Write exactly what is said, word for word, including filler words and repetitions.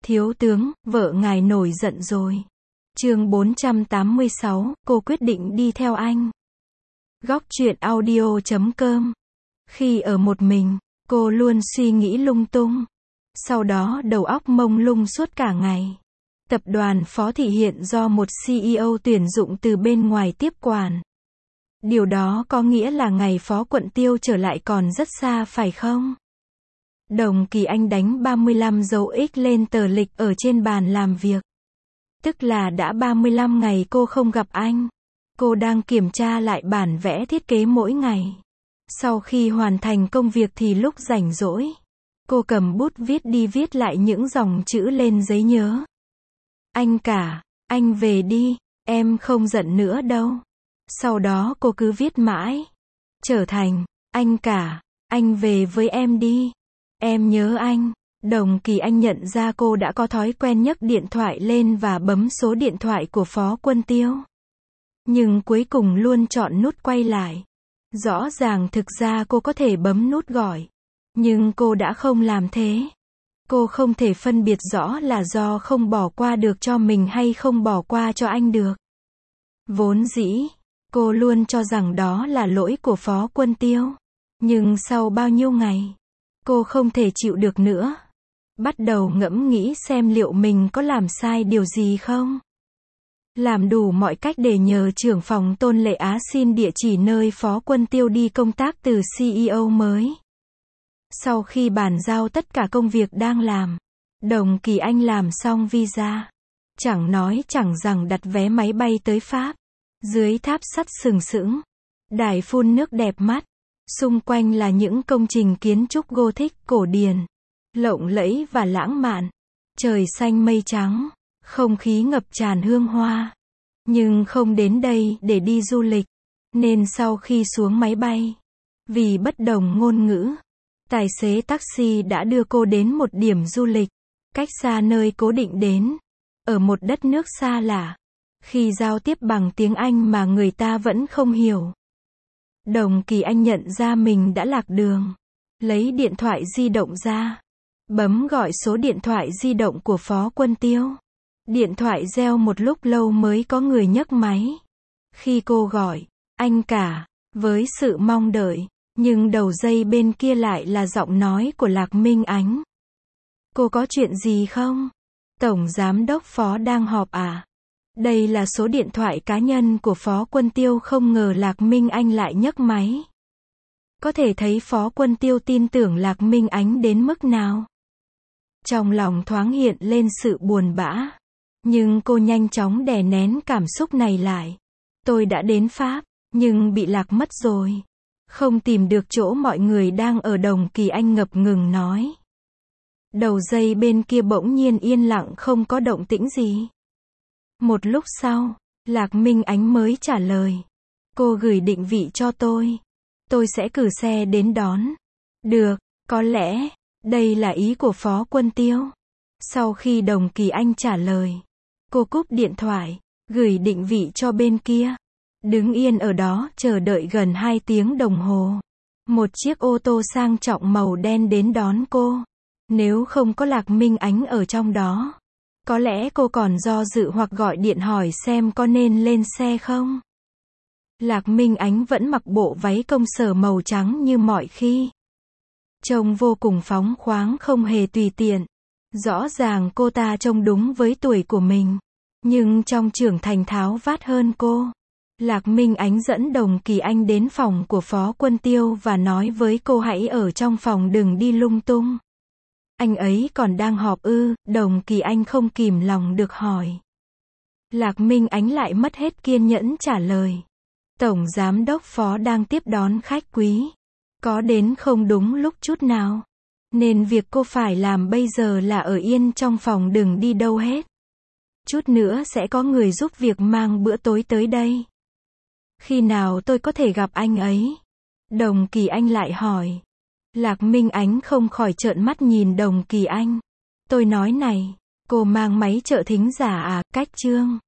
Thiếu tướng, vợ ngài nổi giận rồi. Chương bốn trăm tám mươi sáu, cô quyết định đi theo anh. Góc truyện audio chấm com. Khi ở một mình, cô luôn suy nghĩ lung tung. Sau đó đầu óc mông lung suốt cả ngày. Tập đoàn Phó Thị hiện do một xê e ô tuyển dụng từ bên ngoài tiếp quản. Điều đó có nghĩa là ngày Phó Quận Tiêu trở lại còn rất xa phải không? Đồng Kỳ Anh đánh ba mươi lăm dấu X lên tờ lịch ở trên bàn làm việc. Tức là đã ba mươi lăm ngày cô không gặp anh. Cô đang kiểm tra lại bản vẽ thiết kế mỗi ngày. Sau khi hoàn thành công việc thì lúc rảnh rỗi, cô cầm bút viết đi viết lại những dòng chữ lên giấy nhớ. Anh cả, anh về đi, em không giận nữa đâu. Sau đó cô cứ viết mãi. Trở thành, anh cả, anh về với em đi. Em nhớ anh. Đồng Kỳ Anh nhận ra cô đã có thói quen nhấc điện thoại lên và bấm số điện thoại của Phó Quân Tiêu. Nhưng cuối cùng luôn chọn nút quay lại. Rõ ràng thực ra cô có thể bấm nút gọi. Nhưng cô đã không làm thế. Cô không thể phân biệt rõ là do không bỏ qua được cho mình hay không bỏ qua cho anh được. Vốn dĩ, cô luôn cho rằng đó là lỗi của Phó Quân Tiêu. Nhưng sau bao nhiêu ngày, cô không thể chịu được nữa. Bắt đầu ngẫm nghĩ xem liệu mình có làm sai điều gì không. Làm đủ mọi cách để nhờ trưởng phòng Tôn Lệ Á xin địa chỉ nơi Phó Quân Tiêu đi công tác từ xê e ô mới. Sau khi bàn giao tất cả công việc đang làm, Đồng Kỳ Anh làm xong visa. Chẳng nói chẳng rằng đặt vé máy bay tới Pháp. Dưới tháp sắt sừng sững, đài phun nước đẹp mắt. Xung quanh là những công trình kiến trúc Gothic cổ điển, lộng lẫy và lãng mạn. Trời xanh mây trắng, không khí ngập tràn hương hoa. Nhưng không đến đây để đi du lịch, nên sau khi xuống máy bay, vì bất đồng ngôn ngữ, tài xế taxi đã đưa cô đến một điểm du lịch, cách xa nơi cố định đến, ở một đất nước xa lạ. Khi giao tiếp bằng tiếng Anh mà người ta vẫn không hiểu, Đồng Kỳ Anh nhận ra mình đã lạc đường. Lấy điện thoại di động ra, bấm gọi số điện thoại di động của Phó Quân Tiêu. Điện thoại reo một lúc lâu mới có người nhấc máy. Khi cô gọi, anh cả, với sự mong đợi, nhưng đầu dây bên kia lại là giọng nói của Lạc Minh Ánh. Cô có chuyện gì không? Tổng Giám đốc Phó đang họp à? Đây là số điện thoại cá nhân của Phó Quân Tiêu. Không ngờ Lạc Minh Anh lại nhấc máy. Có thể thấy Phó Quân Tiêu tin tưởng Lạc Minh Ánh đến mức nào. Trong lòng thoáng hiện lên sự buồn bã. Nhưng cô nhanh chóng đè nén cảm xúc này lại. Tôi đã đến Pháp, nhưng bị lạc mất rồi. Không tìm được chỗ mọi người đang ở. Đồng Kỳ Anh ngập ngừng nói. Đầu dây bên kia bỗng nhiên yên lặng không có động tĩnh gì. Một lúc sau, Lạc Minh Ánh mới trả lời. Cô gửi định vị cho tôi. Tôi sẽ cử xe đến đón. Được, có lẽ, đây là ý của Phó Quân Tiêu. Sau khi Đồng Kỳ Anh trả lời, cô cúp điện thoại, gửi định vị cho bên kia. Đứng yên ở đó chờ đợi gần hai tiếng đồng hồ. Một chiếc ô tô sang trọng màu đen đến đón cô. Nếu không có Lạc Minh Ánh ở trong đó, có lẽ cô còn do dự hoặc gọi điện hỏi xem có nên lên xe không. Lạc Minh Ánh vẫn mặc bộ váy công sở màu trắng như mọi khi. Trông vô cùng phóng khoáng không hề tùy tiện. Rõ ràng cô ta trông đúng với tuổi của mình. Nhưng trong trưởng thành tháo vát hơn cô. Lạc Minh Ánh dẫn Đồng Kỳ Anh đến phòng của Phó Quân Tiêu và nói với cô hãy ở trong phòng đừng đi lung tung. Anh ấy còn đang họp ư? Đồng Kỳ Anh không kìm lòng được hỏi. Lạc Minh Ánh lại mất hết kiên nhẫn trả lời. Tổng Giám đốc Phó đang tiếp đón khách quý. Có đến không đúng lúc chút nào. Nên việc cô phải làm bây giờ là ở yên trong phòng đừng đi đâu hết. Chút nữa sẽ có người giúp việc mang bữa tối tới đây. Khi nào tôi có thể gặp anh ấy? Đồng Kỳ Anh lại hỏi. Lạc Minh Ánh không khỏi trợn mắt nhìn Đồng Kỳ Anh. Tôi nói này, cô mang máy trợ thính giả à? Cách chương.